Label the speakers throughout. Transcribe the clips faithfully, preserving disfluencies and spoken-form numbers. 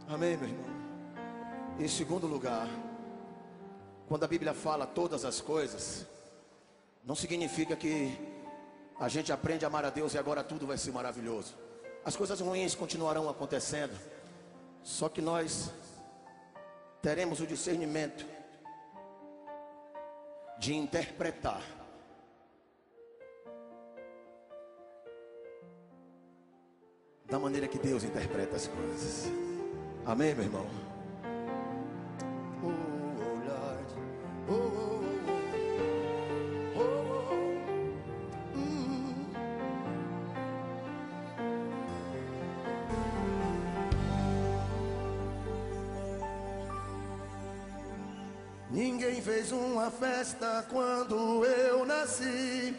Speaker 1: Amém, meu irmão? Em segundo lugar, quando a Bíblia fala todas as coisas, não significa que a gente aprende a amar a Deus e agora tudo vai ser maravilhoso. As coisas ruins continuarão acontecendo, só que nós teremos o discernimento de interpretar da maneira que Deus interpreta as coisas. Amém, meu irmão? Oh, oh, Lord. Oh, oh, oh, oh, oh. Hum. Ninguém fez uma festa quando eu nasci,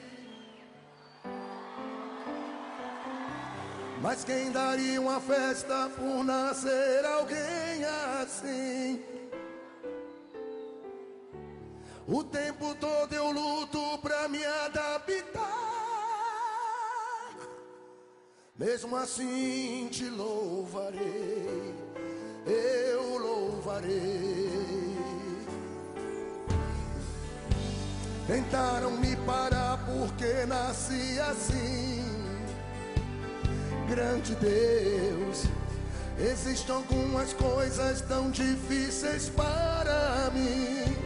Speaker 1: mas quem daria uma festa por nascer alguém assim? O tempo todo eu luto pra me adaptar, mesmo assim te louvarei, eu louvarei. Tentaram me parar porque nasci assim. Grande Deus, existem algumas coisas tão difíceis para mim,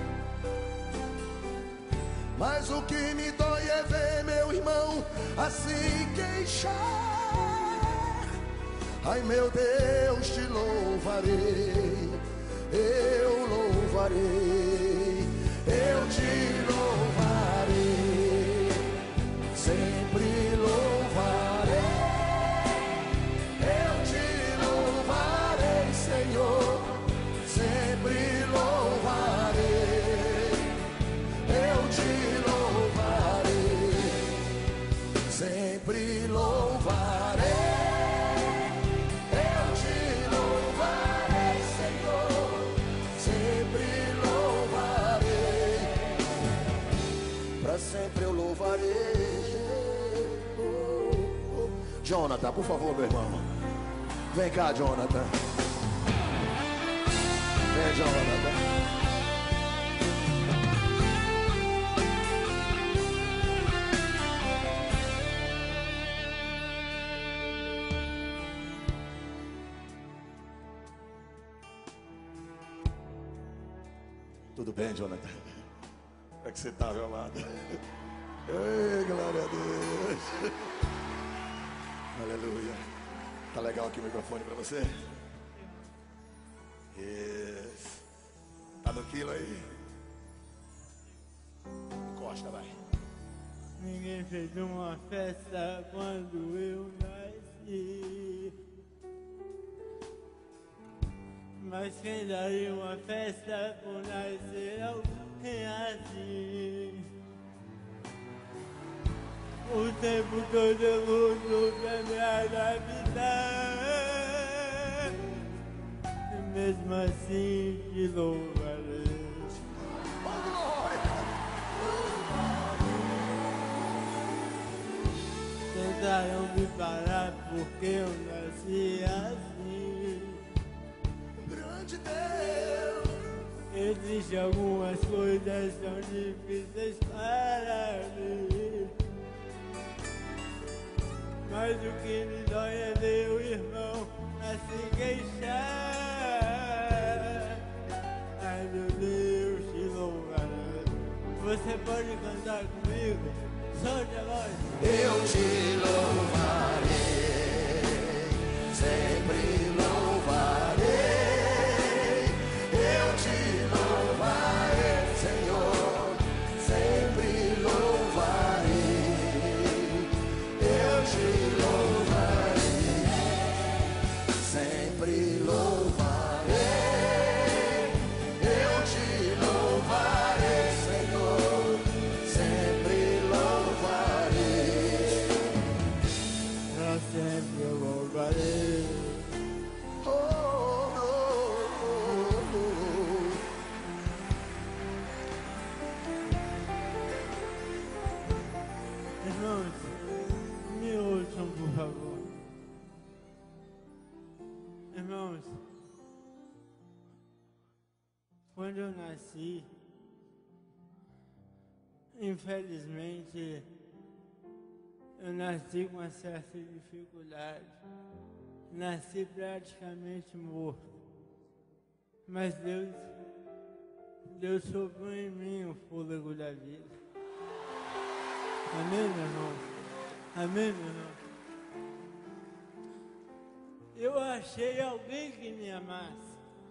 Speaker 1: mas o que me dói é ver meu irmão assim queixar. Ai meu Deus, te louvarei, eu louvarei, eu te louvarei, sempre louvarei. Senhor, sempre louvarei, eu te louvarei, sempre louvarei, eu te louvarei, Senhor, sempre louvarei, pra sempre eu louvarei. Oh, oh. Jonathan, por favor, meu irmão, vem cá, Jonathan. É, Jonathan. Tudo bem, Jonathan? Como é que você está, meu amado? Ei, glória a Deus. Aleluia. Tá legal aqui o microfone para você? Isso. Tá no quilo aí? Encosta, vai.
Speaker 2: Ninguém fez uma festa quando eu nasci, mas quem daria uma festa por nascer alguém assim? O tempo todo eu luto pra me adaptar, mesmo assim te louvarei. Tentaram me parar porque eu nasci assim.
Speaker 1: Grande Deus,
Speaker 2: existem algumas coisas tão difíceis para mim, mas o que me dói é ver o irmão a se queixar. Ai meu Deus, te louvarei. Você pode cantar comigo? Solte a voz.
Speaker 1: eu te louvarei, sempre louvarei, eu te louvarei, Senhor, sempre louvarei, eu te louvarei, sempre louvarei, eu te louvarei, Senhor, sempre louvarei,
Speaker 2: Pra sempre eu louvarei.
Speaker 1: oh, oh, oh, oh.
Speaker 2: Irmãos, me ouçam por favor. Irmãos, quando eu nasci, infelizmente, eu nasci com uma certa dificuldade. Nasci praticamente morto. Mas Deus, Deus soprou em mim o fôlego da vida. Amém, meu irmão? Amém, meu irmão? Eu achei alguém que me amasse.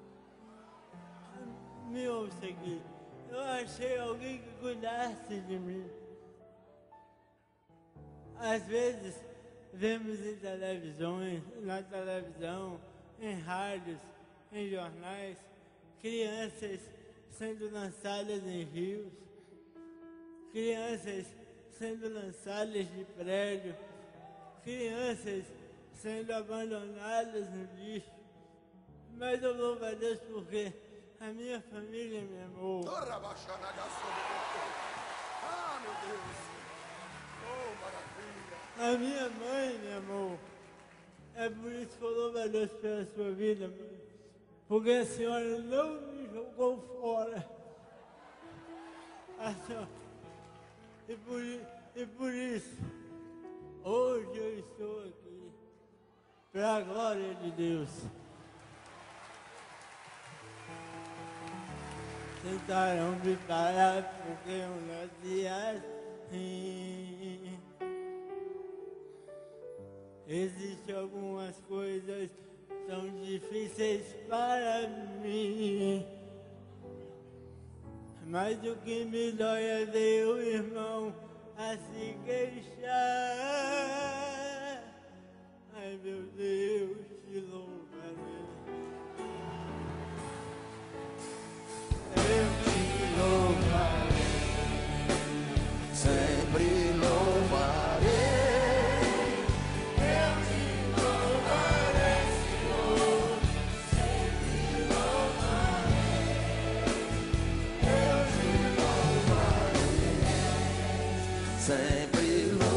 Speaker 2: Me ouça aqui. Eu achei alguém que cuidasse de mim. Às vezes, vemos em televisões, na televisão, em rádios, em jornais, crianças sendo lançadas em rios, crianças sendo lançadas de prédio, crianças sendo abandonadas no lixo. Mas eu louvo a Deus porque a minha família me amou.
Speaker 1: Ah, meu Deus. Oh, maravilha.
Speaker 2: A minha mãe me amou. É por isso que eu louvo a Deus pela sua vida, mãe. Porque a senhora não me jogou fora. A senhora... e, por, e por isso, hoje eu estou aqui, para a glória de Deus. Tentaram me parar porque eu nasci assim. Existem algumas coisas que são difíceis para mim. Mas o que me dói é ver o irmão a se queixar. Ai, meu Deus, te louvarei. Eu te louvarei.
Speaker 1: Sempre louvarei. Sempre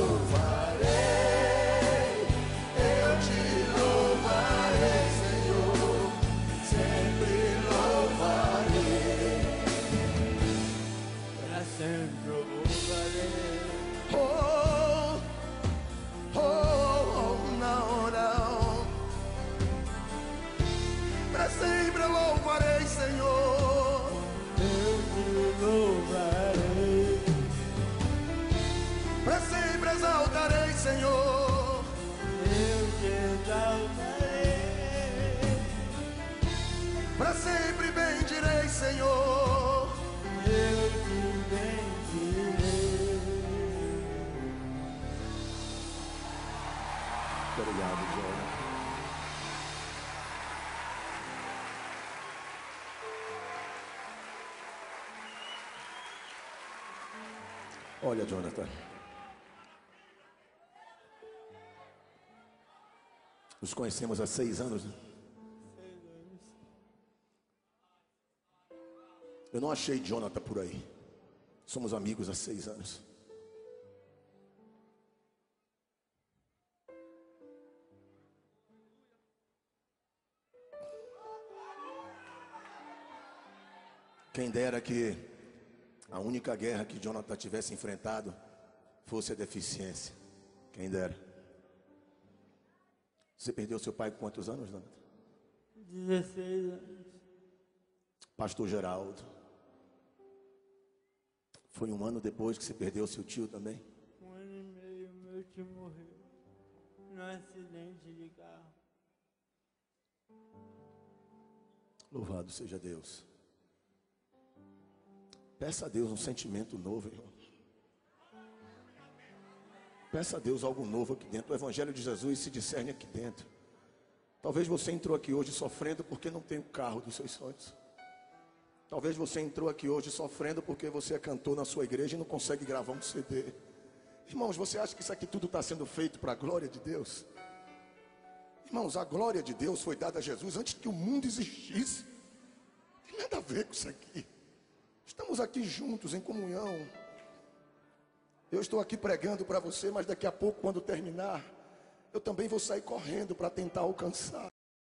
Speaker 1: louvarei, eu te louvarei, Senhor. Sempre louvarei,
Speaker 2: Pra sempre eu louvarei.
Speaker 1: oh, oh, oh, não, não. Pra sempre eu louvarei, Senhor.
Speaker 2: Eu te louvarei.
Speaker 1: Pra sempre exaltarei, Senhor.
Speaker 2: Eu te exaltarei.
Speaker 1: Pra sempre bendirei, Senhor.
Speaker 2: Eu te bendirei.
Speaker 1: Obrigado, Jonathan. Olha, Jonathan. Nos conhecemos há seis anos, né? Eu não achei Jonathan por aí. Somos amigos há seis anos. Quem dera que a única guerra que Jonathan tivesse enfrentado fosse a deficiência. Quem dera. Você perdeu seu pai com quantos anos, Jonathan?
Speaker 2: dezesseis anos.
Speaker 1: Pastor Geraldo. Foi um ano depois que você perdeu seu tio também?
Speaker 2: Um ano e meio, meu tio morreu num acidente de carro.
Speaker 1: Louvado seja Deus. Peça a Deus um sentimento novo, irmão. Peça a Deus algo novo aqui dentro. O Evangelho de Jesus se discerne aqui dentro. Talvez você entrou aqui hoje sofrendo porque não tem o carro dos seus sonhos. Talvez você entrou aqui hoje sofrendo porque você é cantor na sua igreja e não consegue gravar um C D. Irmãos, você acha que isso aqui tudo está sendo feito para a glória de Deus? Irmãos, a glória de Deus foi dada a Jesus antes que o mundo existisse. Não tem nada a ver com isso aqui. Estamos aqui juntos em comunhão. Eu estou aqui pregando para você, mas daqui a pouco, quando terminar, eu também vou sair correndo para tentar alcançar.